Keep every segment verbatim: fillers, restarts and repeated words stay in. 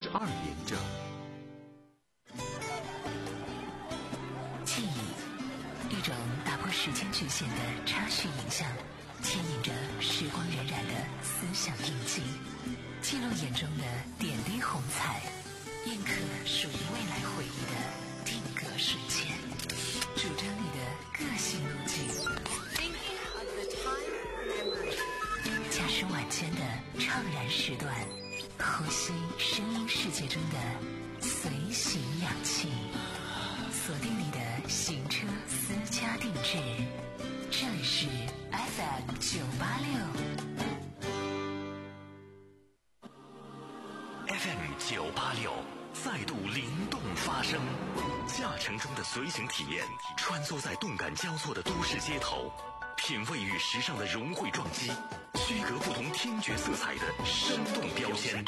二连着。 记忆，一种打破时间局限的插叙影像，牵引着时光荏苒的思想印记，记录眼中的点滴红彩，印刻属于未来回忆的定格瞬间，主张你的个性路径。驾驶晚间的怅然时段，呼吸声音世界中的随行氧气，锁定你的行车私家定制。这里是 F M 九八六。 F M 九八六再度灵动发声，驾乘中的随行体验，穿梭在动感交错的都市街头，品味与时尚的融汇撞击，区隔不同听觉色彩的生动标签。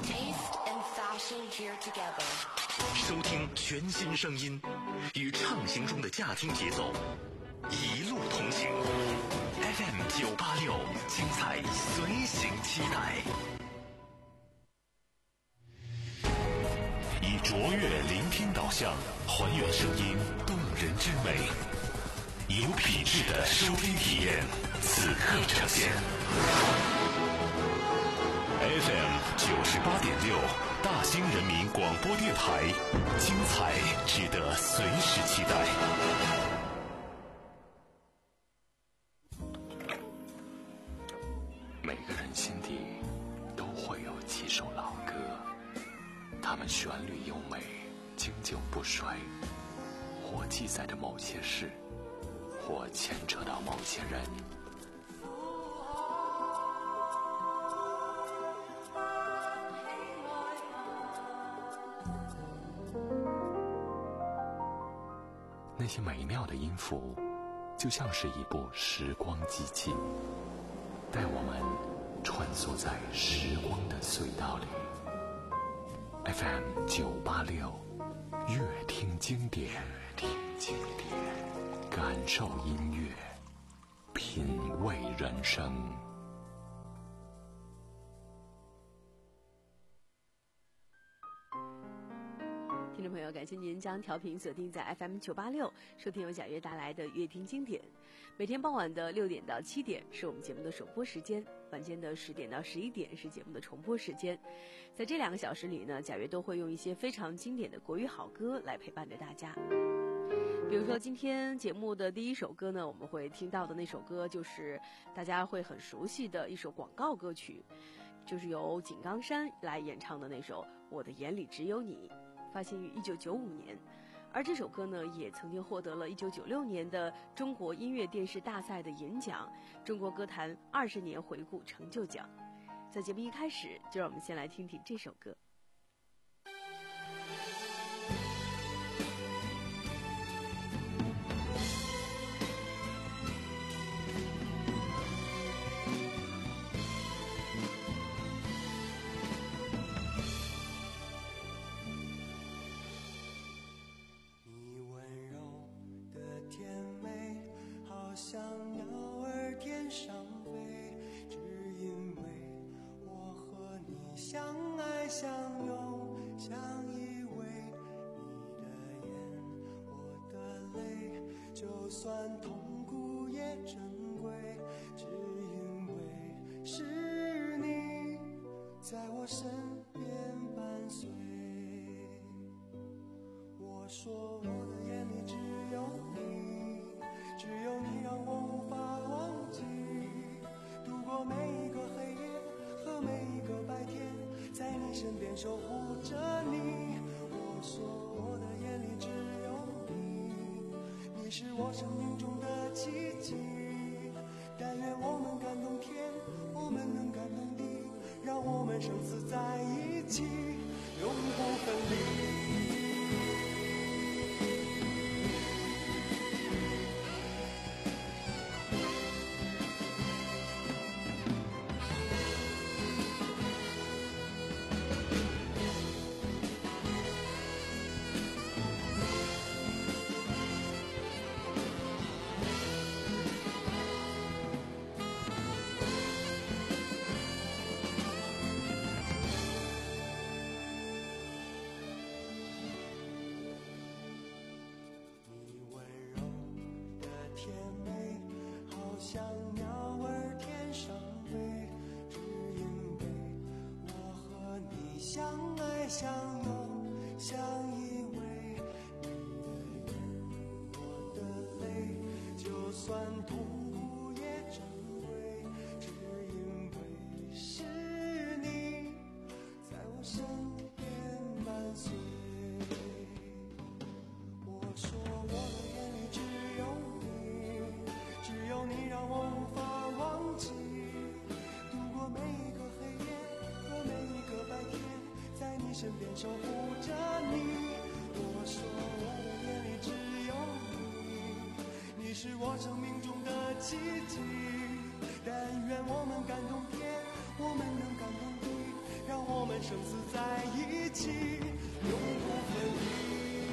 收听全新声音，与畅行中的驾听节奏，一路同行。F M 九八六，精彩随行期待。 以卓越聆听导向，还原声音动人之美，有品质的收听体验，此刻呈现。F M 九十八点六，大兴人民广播电台，精彩值得随时期待。 每个人心底都会有几首老歌，它们旋律优美，经久不衰，或记载着某些事，或牵扯到某些人。那些美妙的音符，就像是一部时光机器，带我们穿梭在时光的隧道里。F M 九八六，乐听经典，听经典，感受音乐，品味人生。 听众朋友，感谢您将调频锁定在 F M 九八六，收听由贾悦带来的乐听经典。每天傍晚的六点到七点是我们节目的首播时间，晚间的十点到十一点是节目的重播时间。在这两个小时里呢，贾悦都会用一些非常经典的国语好歌来陪伴着大家。比如说今天节目的第一首歌呢，我们会听到的那首歌就是大家会很熟悉的一首广告歌曲，就是由井冈山来演唱的那首《我的眼里只有你》，发行于一九九五年。而这首歌呢，也曾经获得了一九九六年的中国音乐电视大赛的银奖，中国歌坛二十年回顾成就奖。在节目一开始，就让我们先来听听这首歌。 像鸟儿天上飞，只因为我和你相爱相拥，相依偎。你的眼，我的泪，就算痛苦也珍贵，只因为是你在我身边伴随。我说我的眼里只有你，只有你让我无法忘记，度过每一个黑夜和每一个白天，在你身边守护着你。我说我的眼里只有你，你是我生命中的奇迹。但愿我们感动天，我们能感动地，让我们生死在一起，永不分离。 像鸟儿天上飞，只因为我和你相爱相拥，相依偎。你的眼，我的泪，就算痛苦也珍贵，只因为是你在我身边伴随。我说我的眼里只有你，只有你让我无法忘记，度过每一个黑夜和每一个白天，在你身边守护着你。我说我的眼里只有你，你是我生命中的奇迹。但愿我们感动天，我们能感动地，让我们生死在一起，永不分离。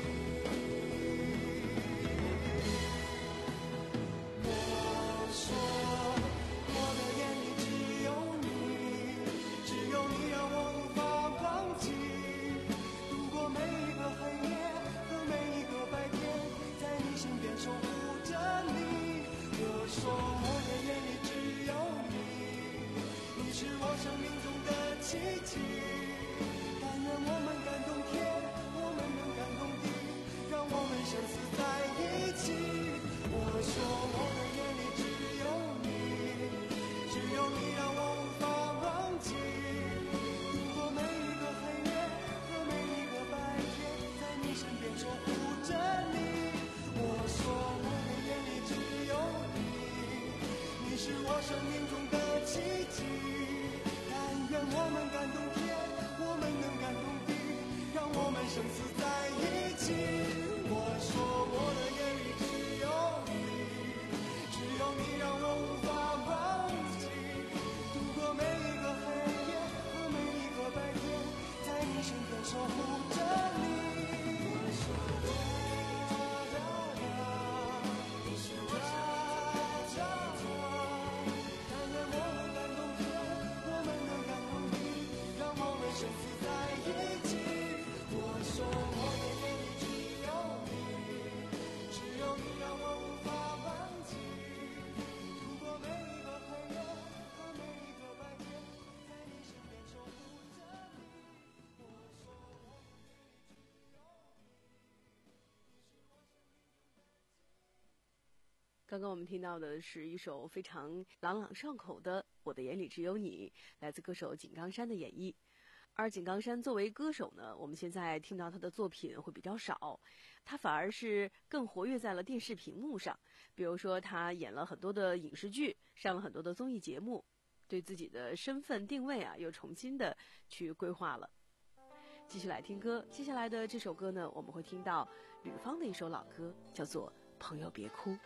我说我的眼里只有你，只有你让我无法忘记，度过每一个黑夜和每一个白天，在你身边守护着你。我说我的眼里只有你，你是我生命中的奇迹。但愿我们感动天，我们能感动地，让我们生死在一起。我说我的眼里只有你，只有你让我无法忘记，度过每一个黑夜和每一个白天，在你身边守护着你。我说我的眼里只有你，你是我生命中的奇迹。但愿我们感动天，我们能感动地，让我们生死在一起。我说我的眼里只有你，只有你让我无法忘记，度过每一个黑夜和每一个白天，在你身边守护着你。我说啦啦啦，你是我生命中的奇迹。但愿我们感动天，我们能感动地，让我们生死在一起。我说我的眼里只有你，只有你让我无法忘记，度过每一个黑夜和每一个白天，在你身边守护着你。我说我的眼里只有你，你是我生命中的刚刚我们听到的是一首非常朗朗上口的《我的眼里只有你》，来自歌手井冈山的演绎。而井冈山作为歌手呢，我们现在听到他的作品会比较少，他反而是更活跃在了电视屏幕上。比如说他演了很多的影视剧，上了很多的综艺节目，对自己的身份定位啊又重新的去规划了。继续来听歌，接下来的这首歌呢，我们会听到吕方的一首老歌，叫做《朋友别哭》。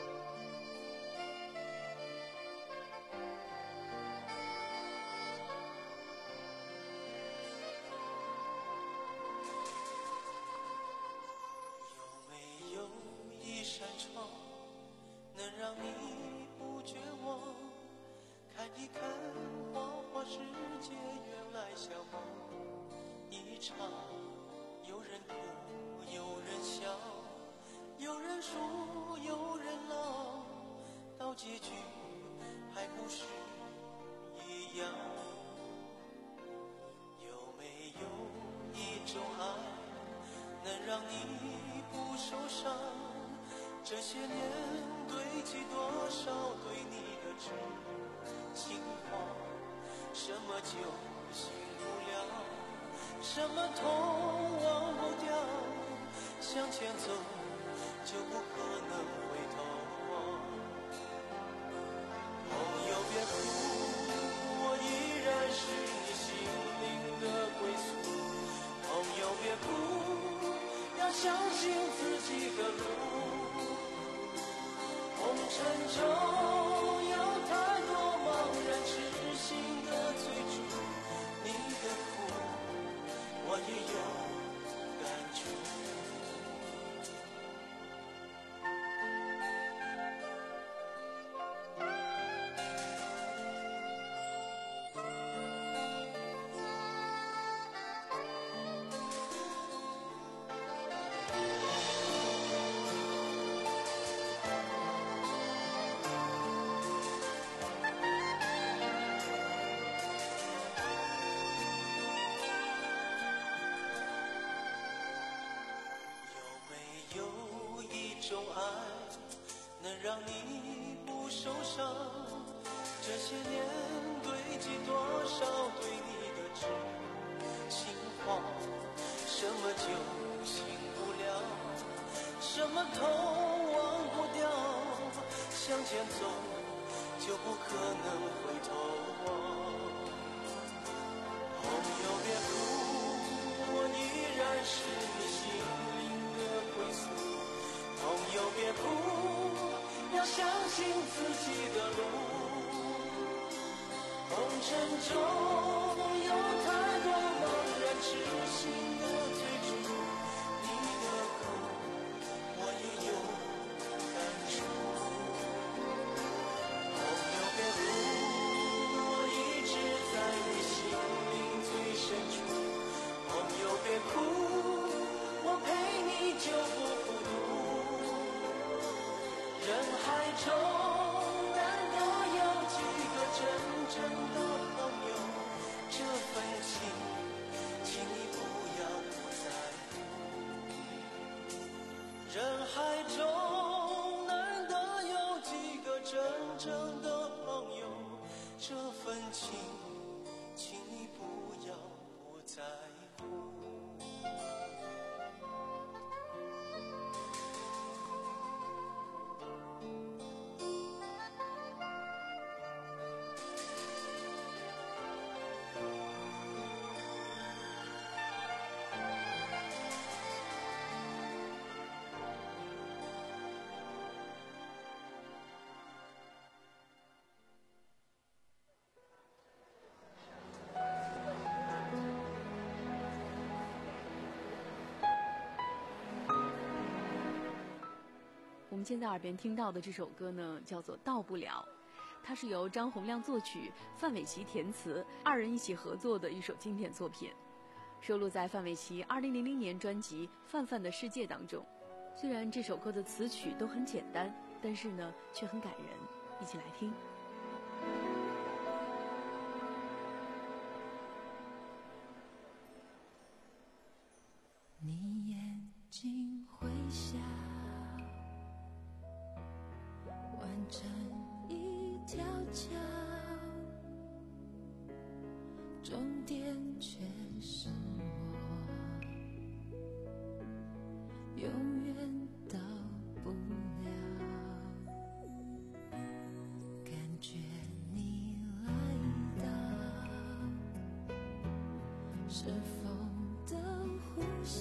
能让你不绝望，看一看花花世界，原来像梦一场。有人哭，有人笑，有人输，有人老，到结局还不是一样。有没有一种爱，能让你不受伤？这些年堆积多少对你的痴情话，什么酒醒不了，什么痛忘不掉，向前走就不可能回头望。朋友别哭，我依然是你心灵的归宿。朋友别哭，要相信自己的路。红尘中有太多茫然痴心的追逐，你的苦我也有感觉。 有一种爱能让你不受伤，这些年堆积多少对你的痴情话，什么就醒不了，什么痛忘不掉，向前走就不可能回头。朋友别哭，我依然是你心灵的归宿。朋友别哭，要相信自己的路。红尘中有太多茫然痴心的追逐，你的苦我也有感触。朋友别哭，我一直在你心灵最深处。朋友别哭，我陪你就不孤独。人海中难得有几个真正的朋友，这份情请你不要不在乎。人海中难得有几个真正的朋友，这份情请你不要不在乎。 我们现在耳边听到的这首歌呢，叫做《到不了》，它是由张洪量作曲，范玮琪填词，二人一起合作的一首经典作品，收录在范玮琪二零零零年专辑《范范的世界》当中。虽然这首歌的词曲都很简单，但是呢，却很感人，一起来听。 你眼睛会笑，完成一条桥，终点却是我，永远到不了。感觉你来到，是风的呼啸，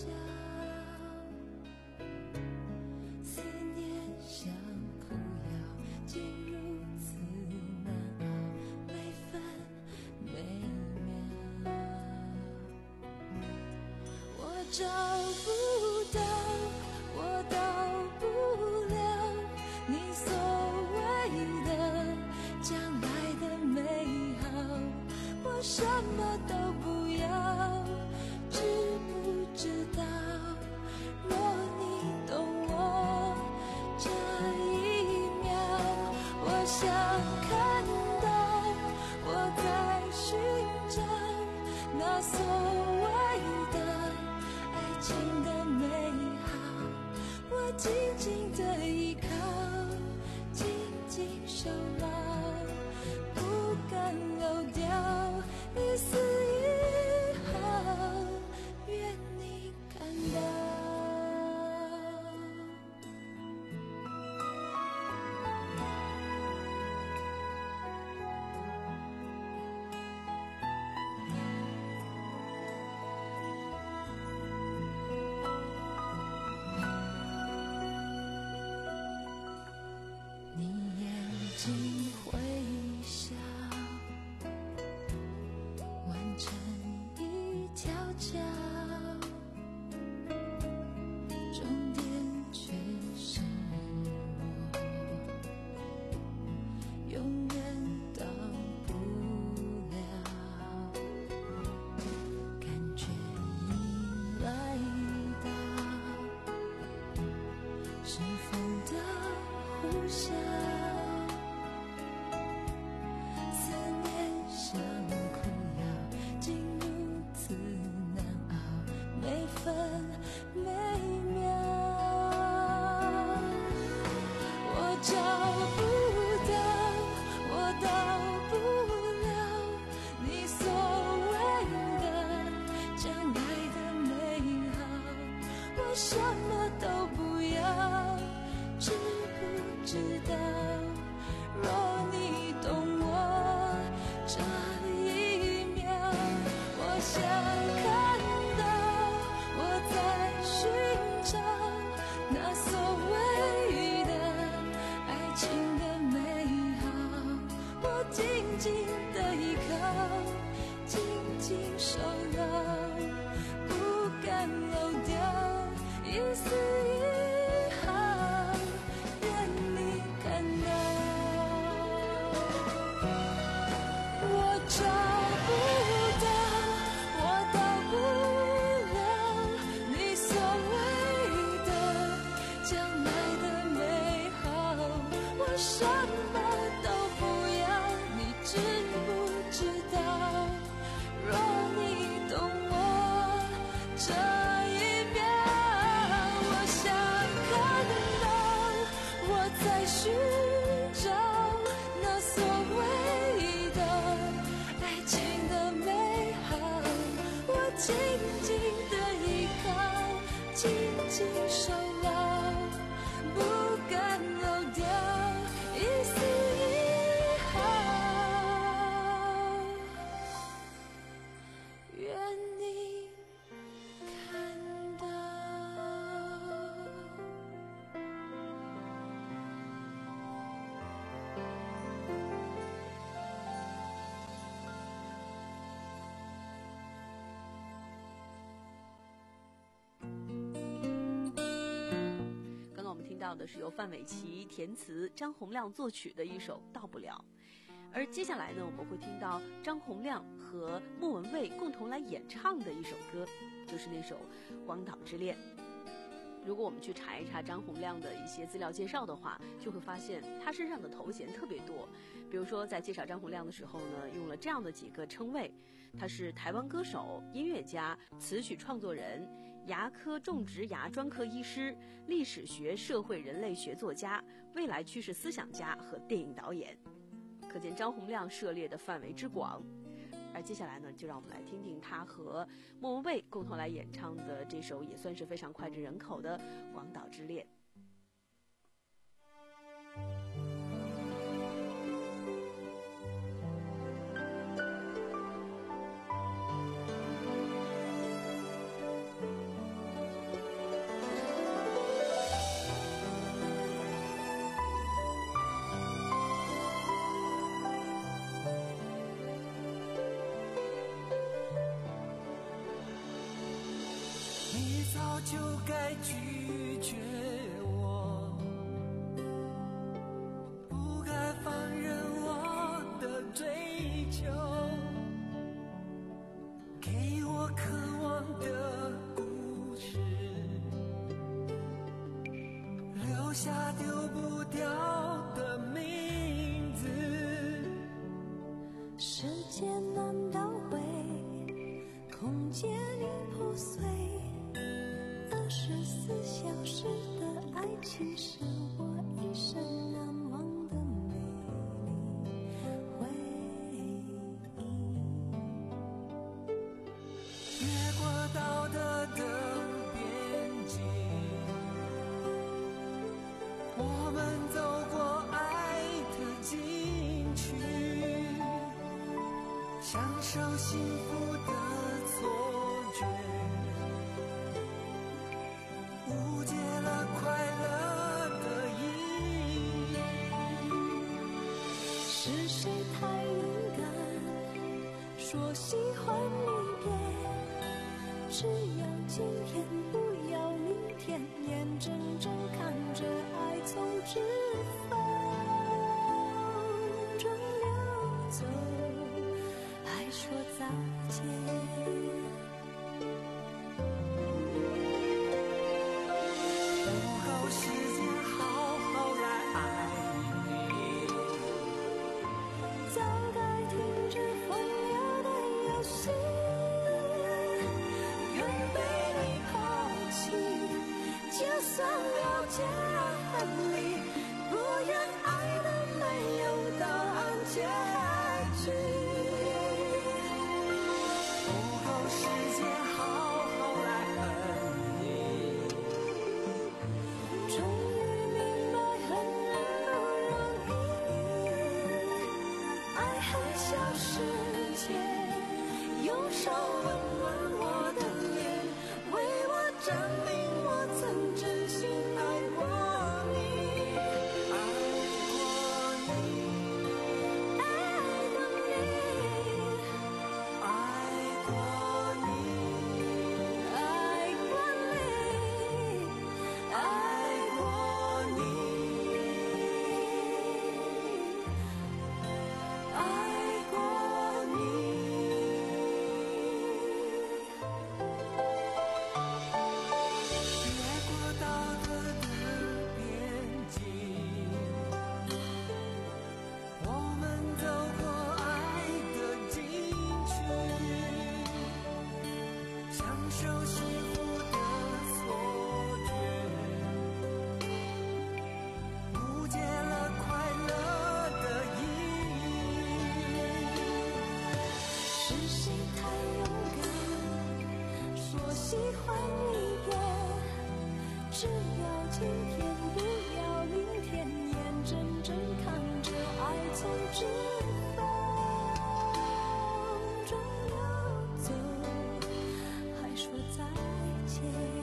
思念像苦药，竟如此难熬，每分每秒。我找不到，我到不了你所谓的将来的美好，我什么都不要，知不知道？若你懂我这一秒，我想看到我在寻找那所谓的爱情的美好，我紧紧的依靠，紧紧守牢，不敢漏掉一丝一毫，愿你看到。你眼睛会笑，完成一条桥，终点却是我，永远到不了。感觉你来到，是风的呼啸，思念像苦药，竟如此难熬，每分每秒。 什么都不要，知不知道？若你懂我这一秒，我想看到我在寻找那所谓的爱情的美好，我紧紧的依靠，紧紧守牢，不敢漏掉一丝一毫，愿你看到。我找不到，我到不了你所谓的将来的美好，我什么都不要，你知不知道？若你懂我这一秒，我想看到我在寻找那所谓的爱情的美好，我紧紧的依靠，紧紧守牢，不敢漏掉一丝一毫，愿你看到。 刚刚我们听到的是由范玮琪填词、张洪量作曲的一首《到不了》，而接下来呢，我们会听到张洪量和莫文蔚共同来演唱的一首歌，就是那首《广岛之恋》。如果我们去查一查张洪量的一些资料介绍的话，就会发现他身上的头衔特别多。比如说在介绍张洪量的时候呢，用了这样的几个称谓：他是台湾歌手、音乐家、词曲创作人、牙科种植牙专科医师、历史学社会人类学作家、未来趋势思想家和电影导演。可见张洪量涉猎的范围之广。而接下来呢，就让我们来听听他和莫文蔚共同来演唱的这首也算是非常脍炙人口的《广岛之恋》。 你早就该拒绝我，不该放任我的追求，给我渴望的故事，留下丢不掉的名字。 时间难倒回，空间已破碎，二十四小时的爱情是我一生难忘的美丽回忆。 越过道德的边境，我们走过爱的禁区，享受幸福的错觉，误解了快乐的意义。 是谁太勇敢，说喜欢离别，只要今天不要明天，眼睁睁看着爱从指缝中流走，还说再见。 不够时间好好来爱你， 早该停止荒谬的游戏，愿被你抛弃，就算了解恨离，不愿爱的没有答案结局。 不够时间好好来恨你， 换一个，只要今天，不要明天，眼睁睁看着爱从指缝中流走，还说再见。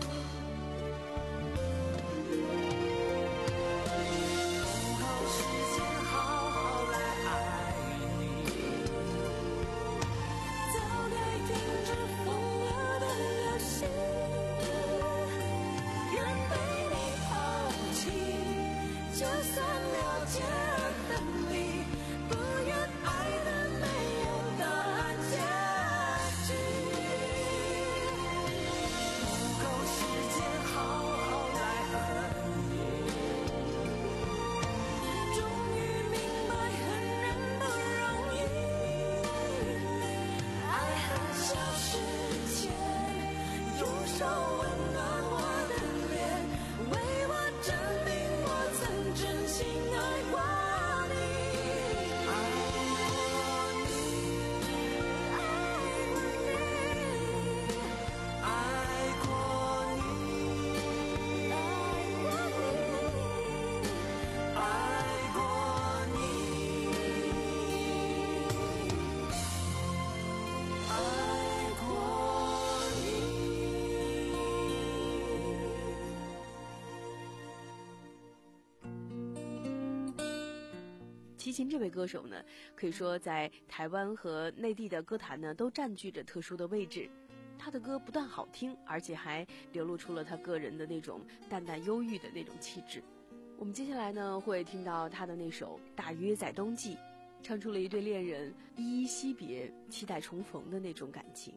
齐秦这位歌手呢，可以说在台湾和内地的歌坛呢都占据着特殊的位置。他的歌不但好听，而且还流露出了他个人的那种淡淡忧郁的那种气质。我们接下来呢会听到他的那首《大约在冬季》，唱出了一对恋人依依惜别、期待重逢的那种感情。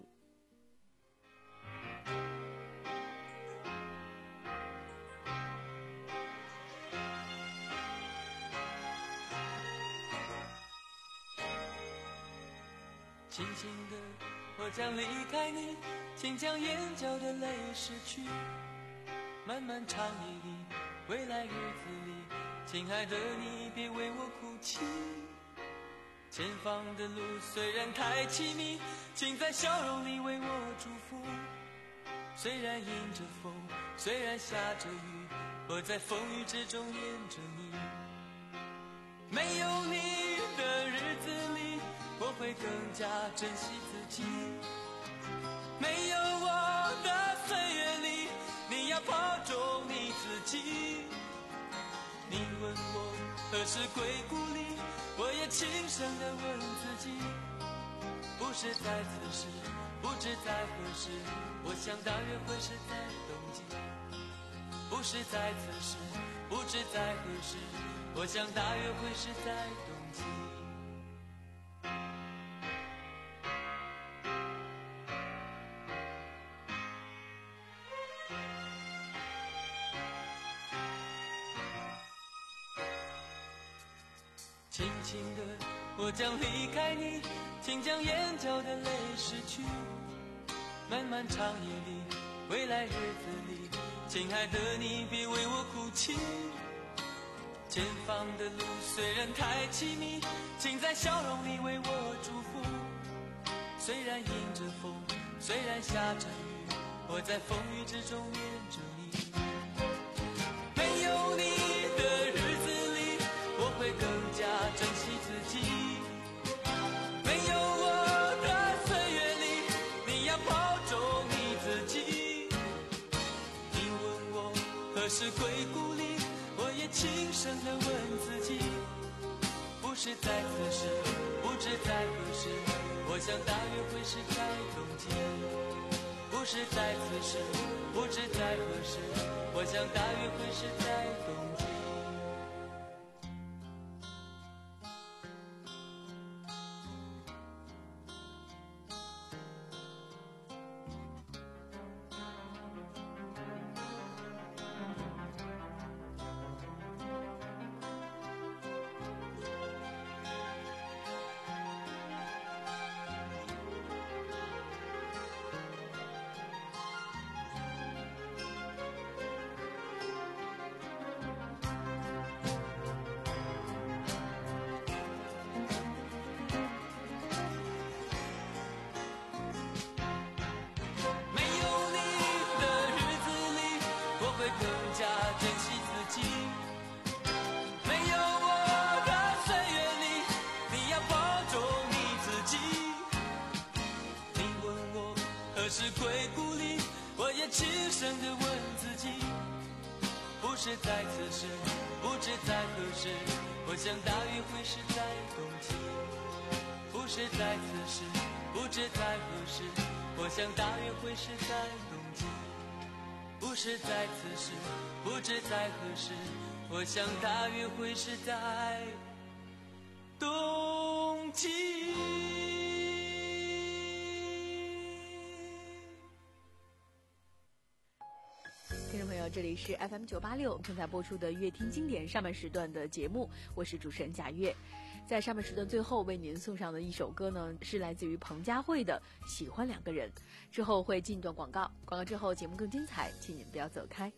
轻轻的，我将离开你，请将眼角的泪拭去。漫漫长夜里，未来日子里，亲爱的你别为我哭泣。前方的路虽然太凄迷，请在笑容里为我祝福。虽然迎着风，虽然下着雨，我在风雨之中念着你。没有你的日子里，我会更加珍惜自己。没有我的岁月里，你要保重你自己。你问我何时归故里，我也轻声地问自己。不是在此时，不知在何时，我想大约会是在冬季。不是在此时，不知在何时，我想大约会是在冬季。轻轻的，我将离开你，请将眼角的泪拭去。漫漫长夜里，未来日子里，亲爱的你别为我哭泣。前方的路虽然太凄迷，请在笑容里为我祝福。虽然迎着风，虽然下着雨，我在风雨之中念着你。没有你的日子里，我会更加珍惜自己。没有我的岁月里，你要保重你自己。你问我何时归故里，我也轻声地问自己。不是在此时，不知在何时，我想大约会是在冬季。不是在此时，不知在何时，我想大约会是在冬季。 轻声地问自己，不是在此时，不知在何时，我想大约会是在冬季。不是在此时，不知在何时，我想大约会是在冬季。不是在此时，不知在何时，我想大约会是在冬季。 听众朋友，这里是 F M 九八六正在播出的乐听经典上半时段的节目，我是主持人贾月。在上半时段最后为您送上的一首歌呢，是来自于彭佳慧的《喜欢两个人》。之后会进一段广告，广告之后节目更精彩，请您不要走开。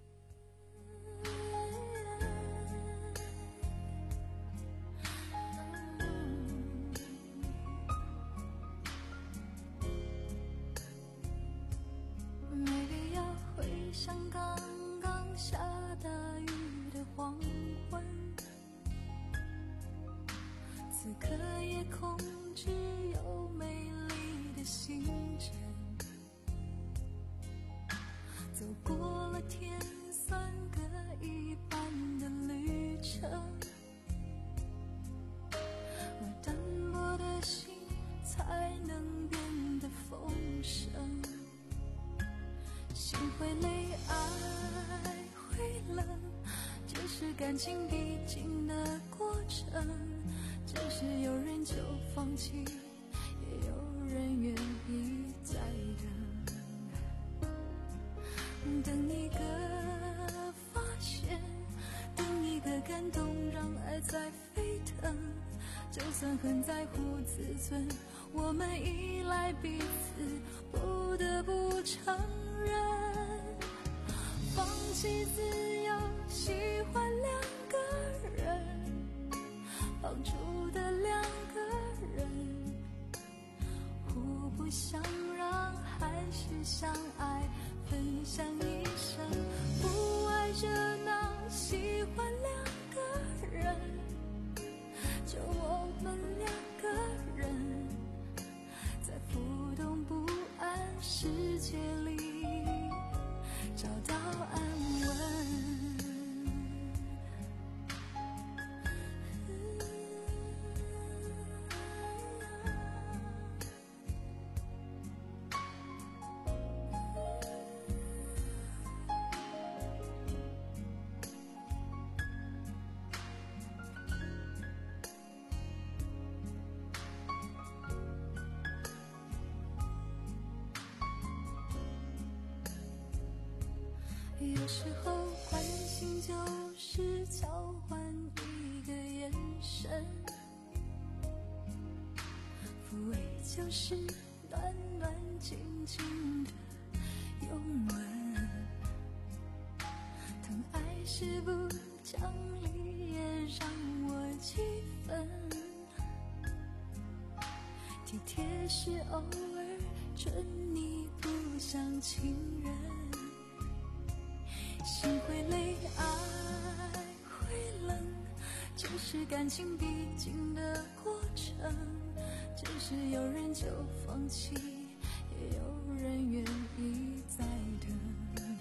像刚刚下大雨的黄昏，此刻夜空只有美丽的星辰，走过了天算各一半的旅程，而单薄的心才能变得丰盛。心会累，爱会冷，这是感情必经的过程。只是有人就放弃，也有人愿意再等。等一个发现，等一个感动，让爱在沸腾。就算很在乎自尊，我们依赖彼此，不得不承认，放弃自由，喜欢两个人，放逐的两个人，互不相让，还是相爱，分享一生，不爱热闹，喜欢两个人，就我们两个人，在浮动不安世界里找到安稳。有时候关心就是交换一个眼神，抚慰就是暖暖静静的拥吻，疼爱是不讲理也让我气愤，体贴是偶尔准你不像情人，心会累，爱会冷，这是感情必经的过程。只是有人就放弃，也有人愿意再等。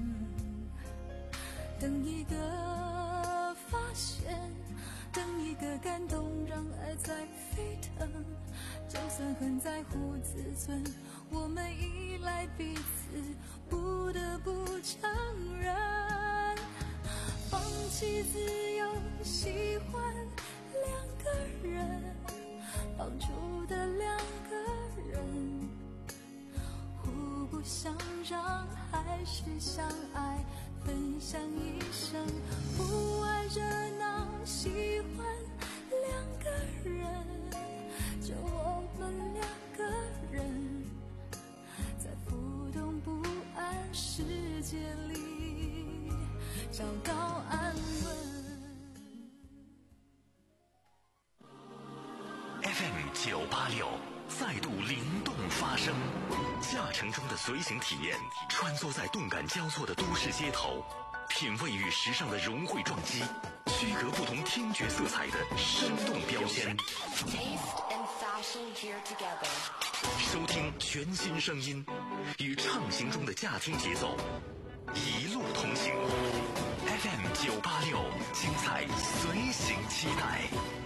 等一个发现，等一个感动，让爱在沸腾。就算很在乎自尊，我们依赖彼此，不得不承认，放弃自由，喜欢两个人，放逐的两个人，互不相让，还是相爱，分享一生，不爱热闹，喜欢两个人，就我们两个人，在浮动不安世界里找到安稳。 F M 九八六再度灵动发声，驾乘中的随行体验，穿梭在动感交错的都市街头，品味与时尚的融汇撞击，区隔不同听觉色彩的生动标签。 收听全新声音，与畅行中的驾听节奏一路同行。F M 九八六，精彩随行期待。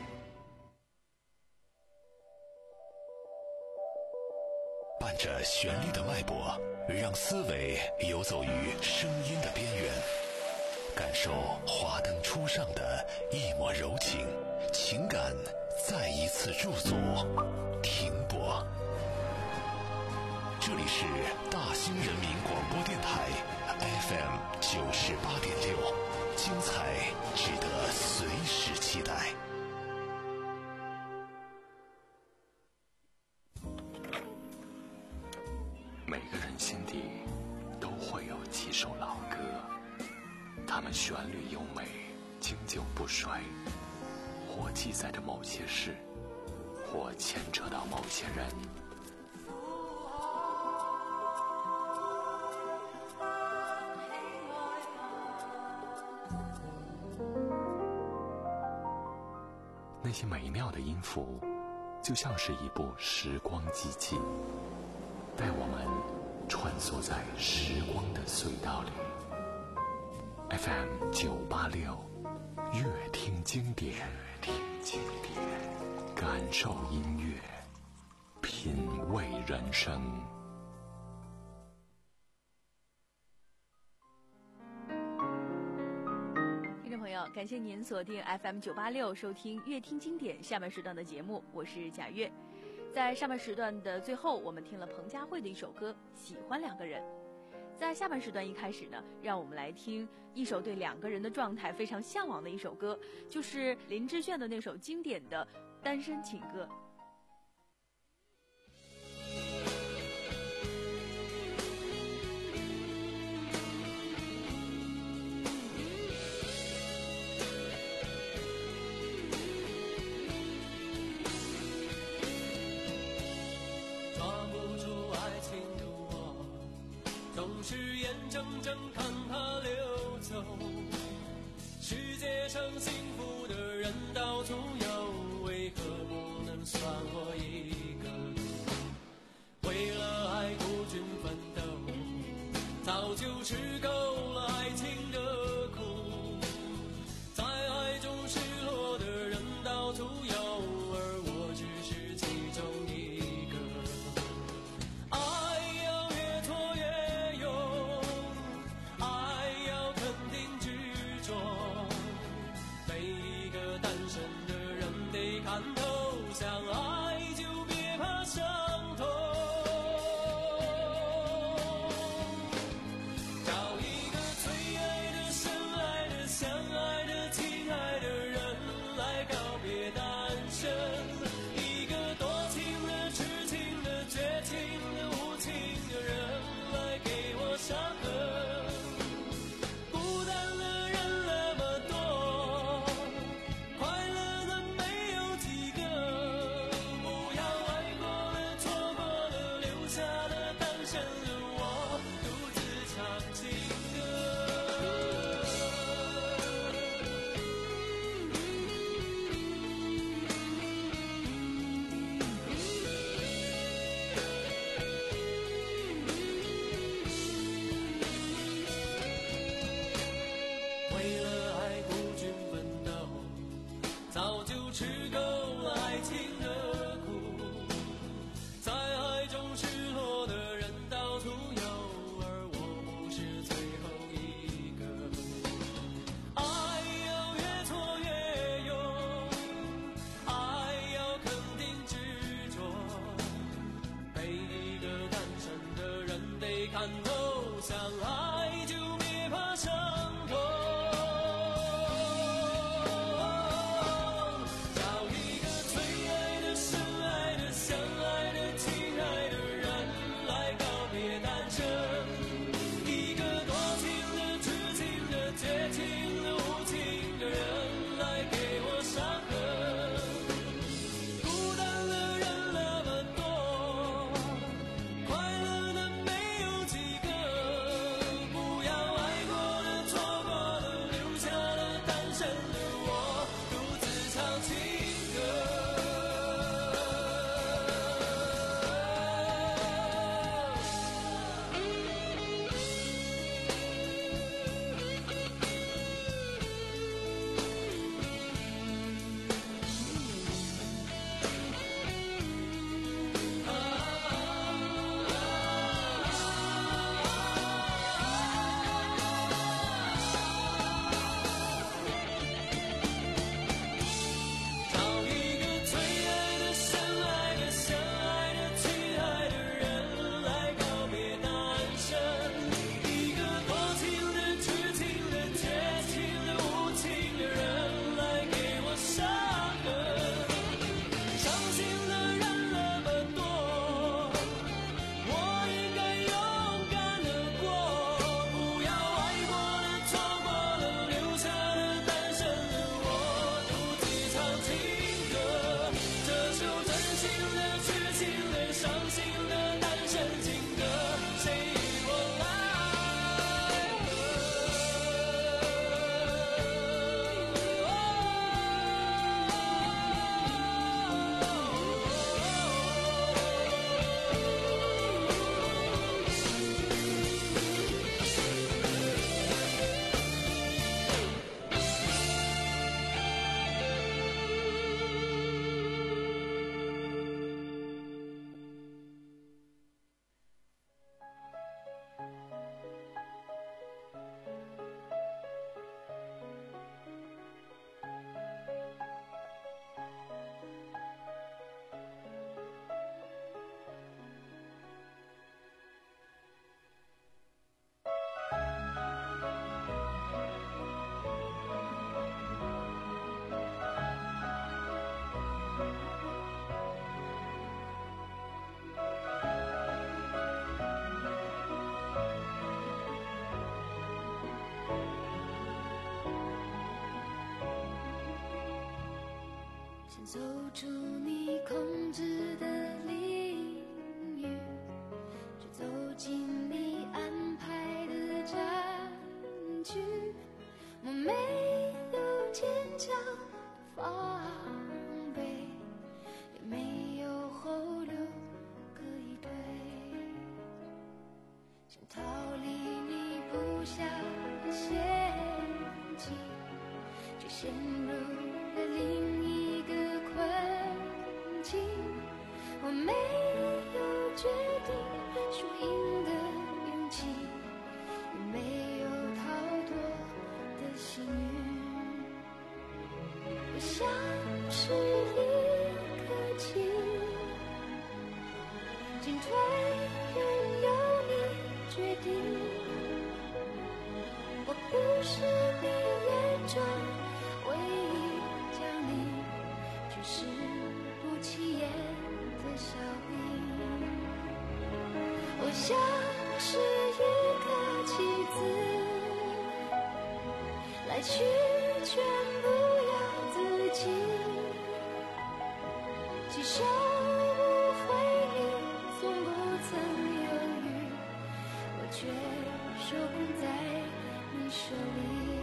伴着旋律的脉搏，让思维游走于声音的边缘，感受华灯初上的一抹柔情，情感再一次驻足停泊。这里是大兴人民广播电台 F M 九十八点六，精彩值得随时期待。 每个人心底都会有几首老歌，它们旋律优美，经久不衰，或记载着某些事，或牵扯到某些人。那些美妙的音符，就像是一部时光机器，带我们穿梭在时光的隧道里。F M 九八六，乐听经典，乐听经典，感受音乐，品味人生。 听众朋友，感谢您锁定 F M 九八六收听乐听经典下半时段的节目，我是贾月。在上半时段的最后，我们听了彭佳慧的一首歌《喜欢两个人》。在下半时段一开始呢，让我们来听一首对两个人的状态非常向往的一首歌，就是林志炫的那首经典的《单身情歌》。 总是眼睁睁看它流走，世界上幸福的人到处有，为何不能算我一个？为了爱孤军奋斗，早就吃够了爱情的苦，在爱中失落的人到处有，而我只是其中一个。爱要越挫越勇，爱要肯定执着，每一个单身的人得看透，相爱就别怕伤痛。找一个最爱的、深爱的、相爱的、亲爱的人来告别单身，一个多情的、痴情的、绝情的、无情的人来给我伤痕。孤单的人那么多，快乐的没有几个，不要爱过了、错过了，留下了单身的我独自唱情歌。为了爱孤军奋斗，早就吃够了爱情的苦，在爱中失落的人到处有，而我不是最后一个。爱要越挫越勇，爱要肯定执着，每一个单身的人得看透，相爱就别怕伤痛。找一个最爱的、深爱的、相爱的、亲爱的人来告别单身，一个多情的、痴情的、绝情的、无情的人来给我伤痕。孤单的人那么多，快乐的没有几个，不要爱过了、错想走出你控制的领域，去走进你安排的战局。我没有坚强的防备，也没有后路可以退，想逃离你布下的陷阱，却陷入了另一个困境。我没有决定输赢的勇气，也没有逃脱的幸运。我像是一颗棋，进退任由你决定。我不是你眼中唯一将你举世不起眼的小兵。我像是一颗棋子，来去全不由自己，几手无回你从不曾犹豫，我却受控在你手里。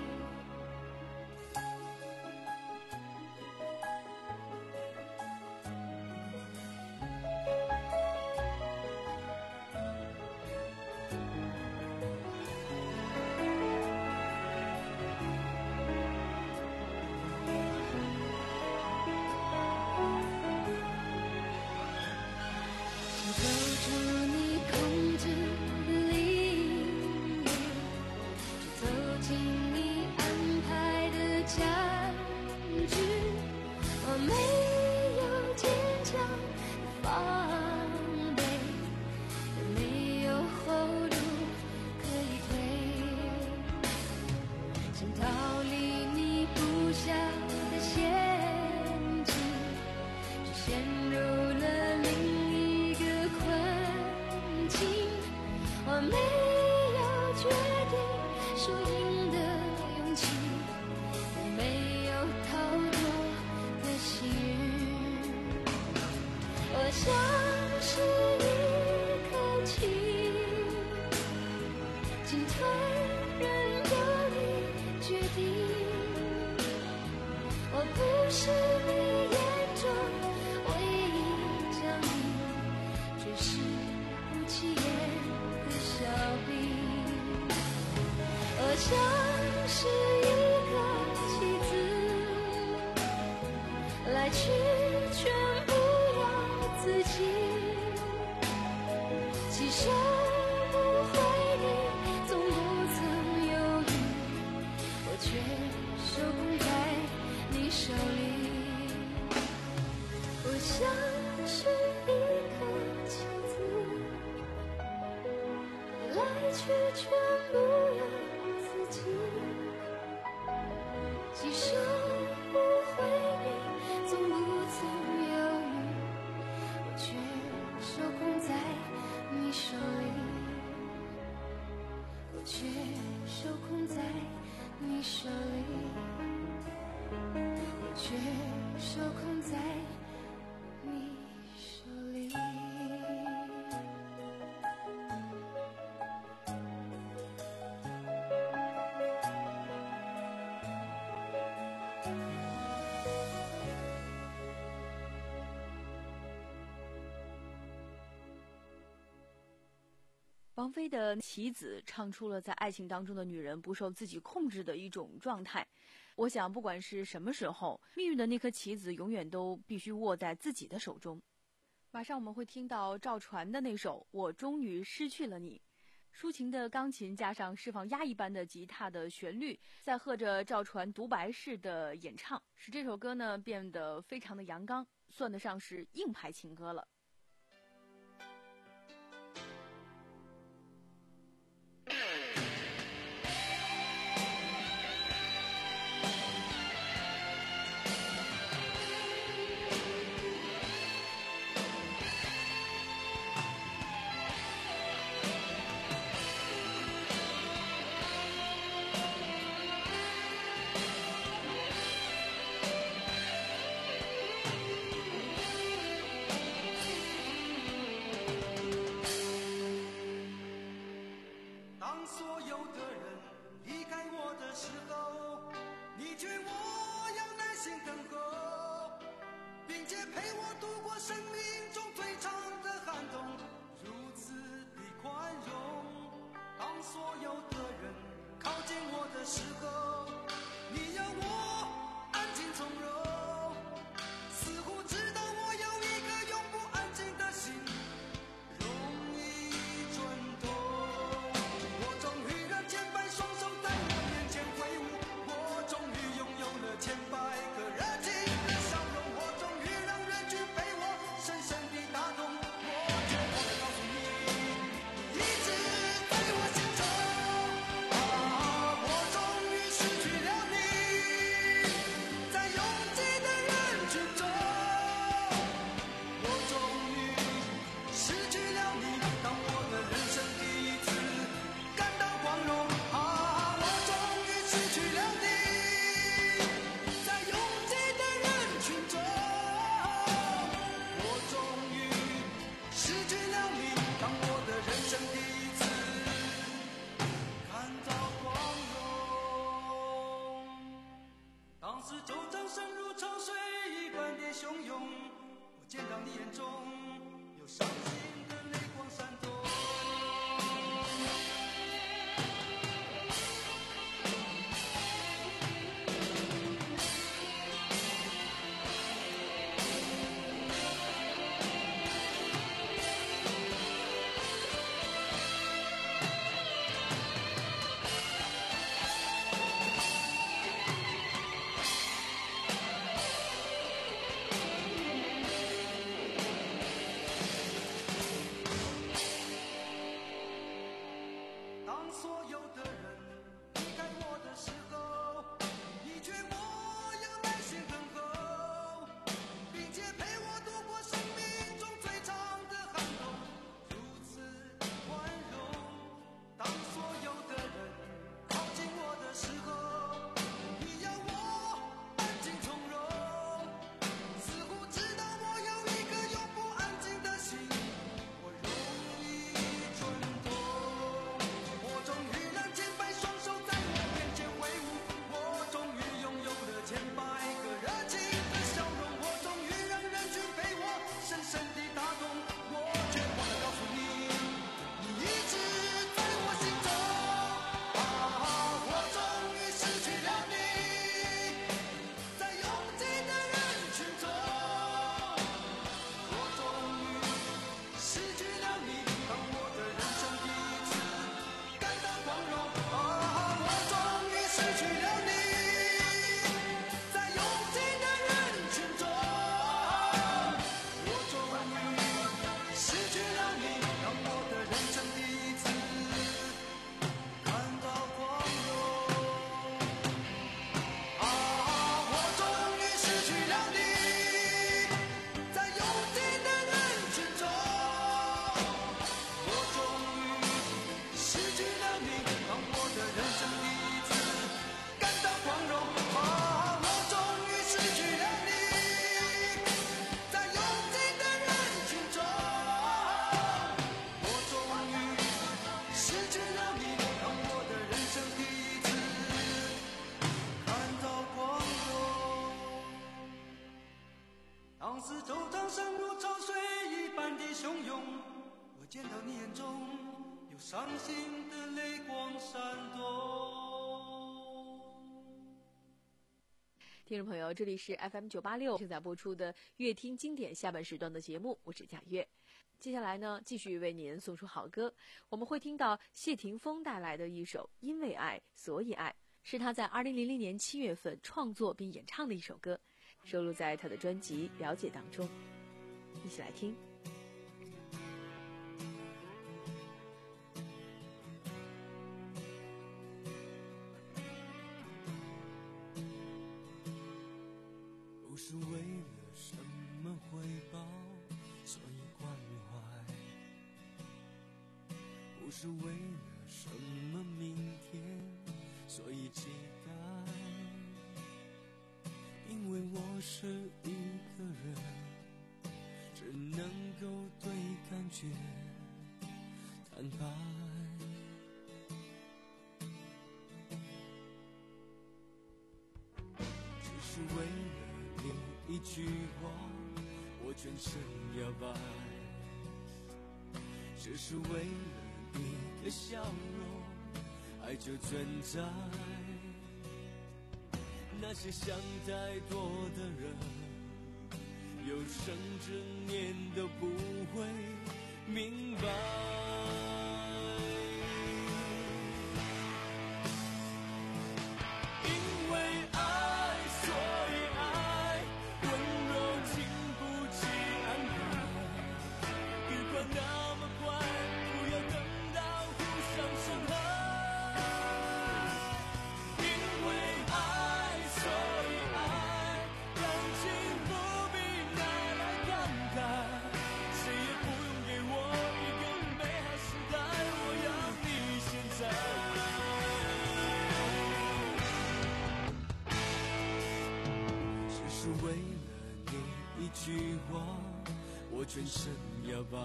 走出你控制的领域，去走进你安排的战局。我没有坚强的防备，也没有后路可以退，想逃离你布下的陷阱，却陷入了另一个困境。我没有决定输赢的勇气，也没有逃脱的幸运。我像是一颗棋，进退任由你决定。我不是你眼中唯一将你举世不起眼的小兵。我像是一个棋子，来去全不由自己，几手不回你从不曾犹豫，我却受控在你手里。我像是一颗棋子，来去全不由自己，几手不回你从不曾犹豫，我却受控在你手里，我却受控在你手里，我却受控在你手里。 王菲的《棋子》唱出了在爱情当中的女人不受自己控制的一种状态。我想不管是什么时候，命运的那颗棋子永远都必须握在自己的手中。马上我们会听到赵传的那首《我终于失去了你》，抒情的钢琴加上释放压抑般的吉他的旋律，再和着赵传独白式的演唱，使这首歌呢变得非常的阳刚，算得上是硬派情歌了。 当所有的人离开我的时候，你劝我要耐心等候，并且陪我度过生命中最长的寒冬，如此的宽容。当所有的人靠近我的时候，你要我安静从容，似乎知道我有一颗永不安静的心，容易转动。我终于让千百双手在我面前挥舞，我终于拥有了千百个热情的笑容，我终于让人群被我深深地打动。我绝望地告诉你，你一直在我心中。啊，我终于失去了你，在拥挤的人群中，我终于失去了你，当我的人生第一次感到光荣。啊，我终于失去了你，在拥挤的人群中，我终于失去了你，当我的人生第一次看到光荣。当时周章深如潮水一般的汹涌，我见到你眼中有伤心的泪光闪动。当所有的人离开我的时候，你劝我要耐心等候，并且陪我度过生命中最长的寒冬，如此宽容。当所有的人靠近我的时候，你要我安静从容，似乎知道我有一颗永不安静的心，我容易转动。我终于让千百双手在我面前挥舞，我终于拥有了千百个热情的笑容，我终于让人群被我深深地打动。我绝望地告诉你，你一直在我心中。啊，我终于失去了你，在拥挤的人群中，我终于失去了你，当我的人生第一次感到光荣。啊，我终于失去了你，在拥挤的人群中，我终于失去了你，当我的人生第一次感到光荣。啊，我终于失去了你，在拥挤的人群中，我终于失去了你，当我的人生第一次感到光荣。啊，我终于失去了你，在拥挤的人群中，我终于失去了你，当我的人生第一次看到光荣。当时周章深如潮水一般的汹涌，我见到你眼中有伤心的泪光闪动。 听众朋友，这里是 F M 九八六正在播出的乐听经典下半时段的节目，我是贾月。接下来呢，继续为您送出好歌，我们会听到谢霆锋带来的一首《因为爱所以爱》，是他在二零零零年七月份创作并演唱的一首歌，收录在他的专辑《了解》当中，一起来听。 不是为了什么回报，所以关怀；不是为了什么明天，所以期待。因为我是一个人，只能够对感觉坦白。 是为了你一句话，我全身摇摆，这是为了你的笑容，爱就存在。那些想太多的人，有生之年都不会明白。因为爱，所以爱，温柔经不起安排，余光那么快，不要等到互相伤害。因为爱，所以爱，感情不必拿来感慨，谁也不用给我一个美好时代，我要你现在。只是为了你一句话，我全身摇摆，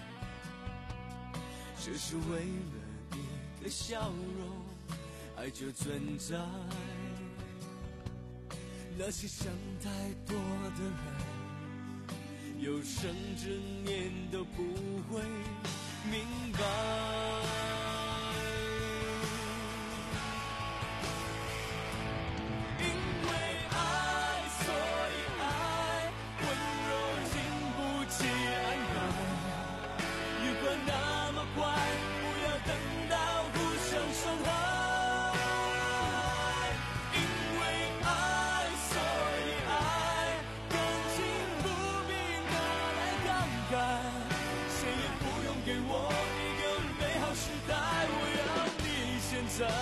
只是为了你的笑容，爱就存在。那些想太多的人，有生之年都不会明白。因为爱，所以爱，温柔经不起安排，余光那么快，不要等到互相伤害。给我一个美好时代，我要你现在。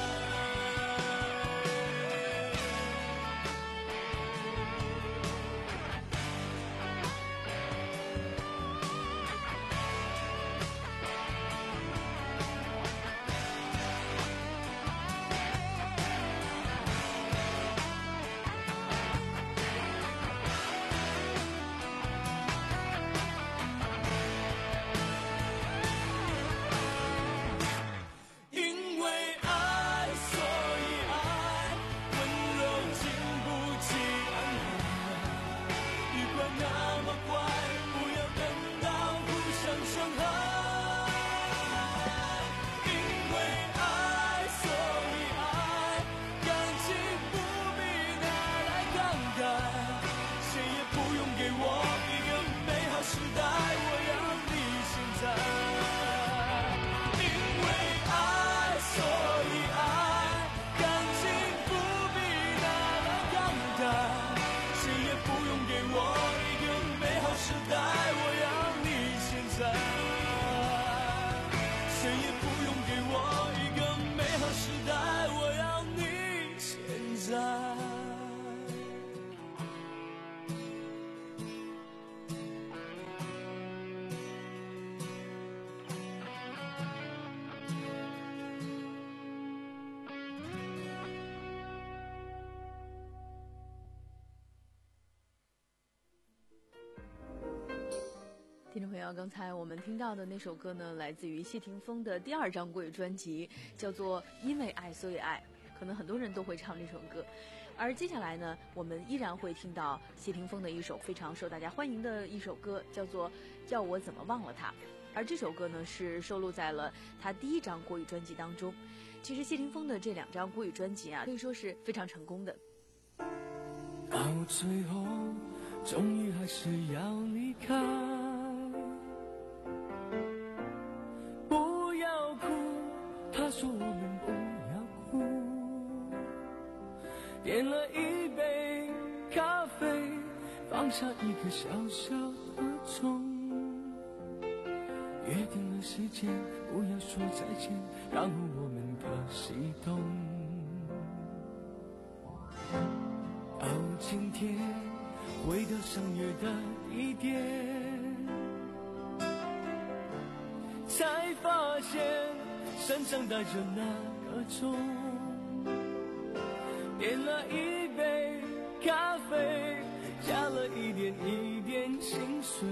听众朋友，刚才我们听到的那首歌呢，来自于谢霆锋的第二张国语专辑，叫做《因为爱所以爱》，可能很多人都会唱这首歌。而接下来呢，我们依然会听到谢霆锋的一首非常受大家欢迎的一首歌，叫做《叫我怎么忘了他》。而这首歌呢，是收录在了他第一张国语专辑当中。其实谢霆锋的这两张国语专辑啊，可以说是非常成功的。 到最后，终于还是要离开。不要哭，他说我们不要哭。点了一杯咖啡，放下一个小小的钟。约定了时间，不要说再见，然后我们各西东。到今天，回到相约的地点，才发现身上带着那个钟。点了一杯咖啡，加了一点一点心碎。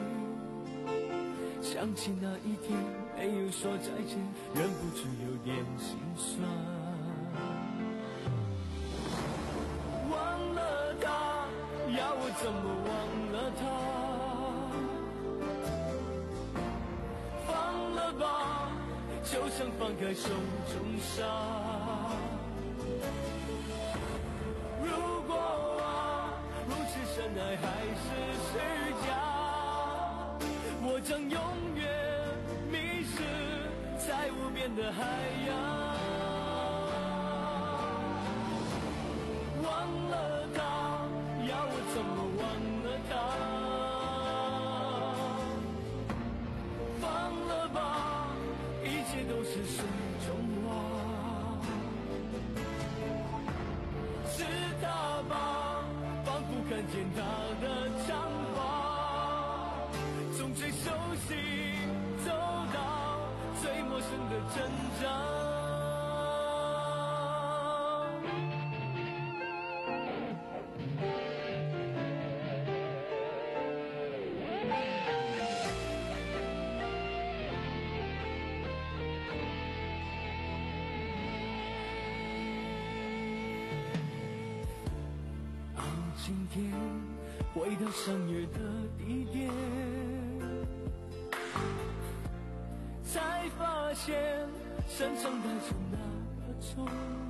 想起那一天没有说再见，忍不住有点心酸。忘了他怎么忘了他？放了吧，就像放开手中沙。如果啊，如此深爱还是虚假，我将永远迷失在无边的海洋。忘了他，要我怎么忘了他？放了吧，一切都是水中花。是他吧，仿佛看见他的长发，从最熟悉走到最陌生的挣扎。今天回到相约的地点，才发现身上带着那么重。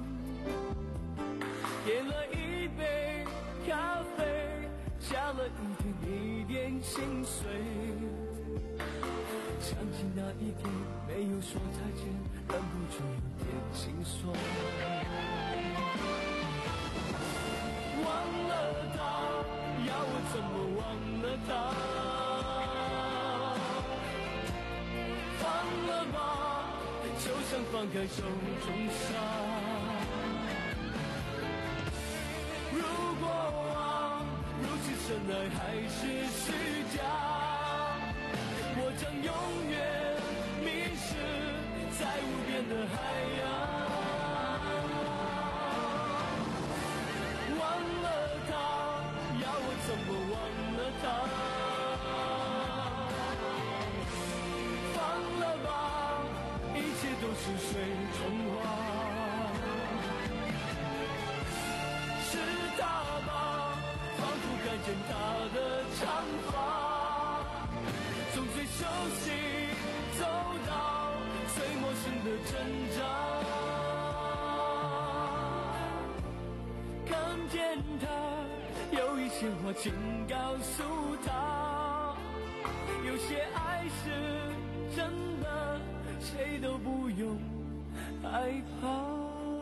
点了一杯咖啡，加了一点一点清水，想起那一天没有说再见，忍不住有点心酸。忘了他，要我怎么忘了他？放了吧，就像放开手中沙。如果啊，如此深爱还是虚假，我将永远迷失在无边的海洋。怎么忘了他？放了吧，一切都是水中花。是他吧，仿佛看见他的长发，从最熟悉走到最陌生的挣扎。看见他，有一些话请告诉他，有些爱是真的，谁都不用害怕。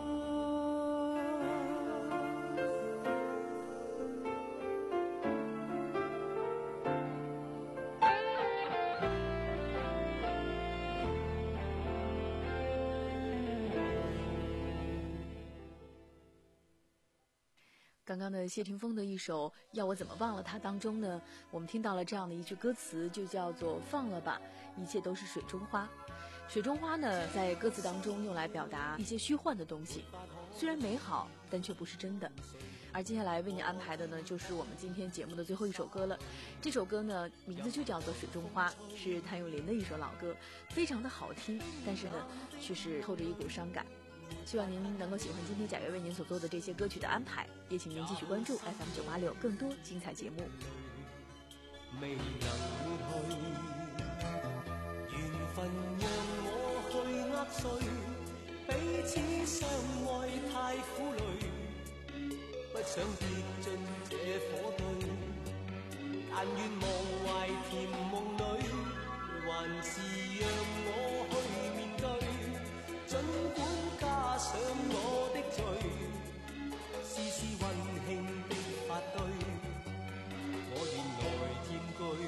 刚刚的谢霆锋的一首《要我怎么忘了他》当中呢，我们听到了这样的一句歌词，就叫做放了吧，一切都是水中花。水中花呢，在歌词当中用来表达一些虚幻的东西，虽然美好，但却不是真的。而接下来为你安排的呢，就是我们今天节目的最后一首歌了。这首歌呢，名字就叫做《水中花》，是谭咏麟的一首老歌，非常的好听，但是呢，却是透着一股伤感。希望您能够喜欢今天贾月为您所做的这些歌曲的安排，也请您继续关注 F M 九八六更多精彩节目。 未能去，緣分讓我去握碎，彼此相愛太苦累，不想跌進這火堆，但願忘懷甜夢裏，還是讓我去面對。儘管加上我的罪，事事溫馨的發堆，我願來佔據。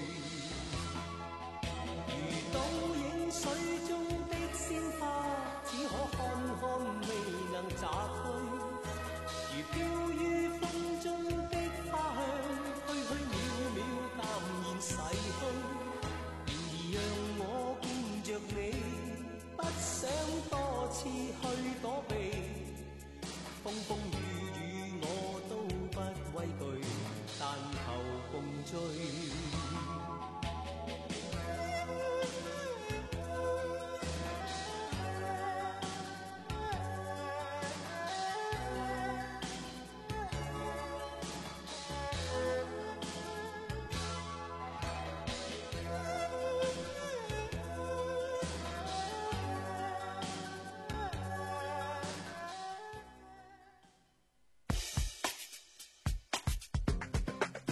如倒影水中的鮮花，只可看看未能乍開。如飄於風中的花香，虛虛渺渺淡然逝去。然而讓我見着你，不想多次去躲避，風風雨雨我都不畏懼，但求共聚。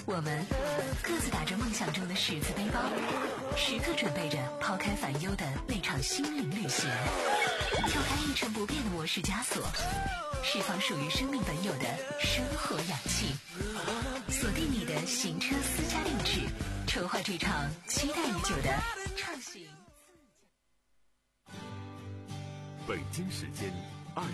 我们各自打着梦想中的十字背包，时刻准备着抛开烦忧的那场心灵旅行，跳开一成不变的模式枷锁，释放属于生命本有的生活氧气，锁定你的行车私家定制，筹划这场期待已久的畅行。 北京时间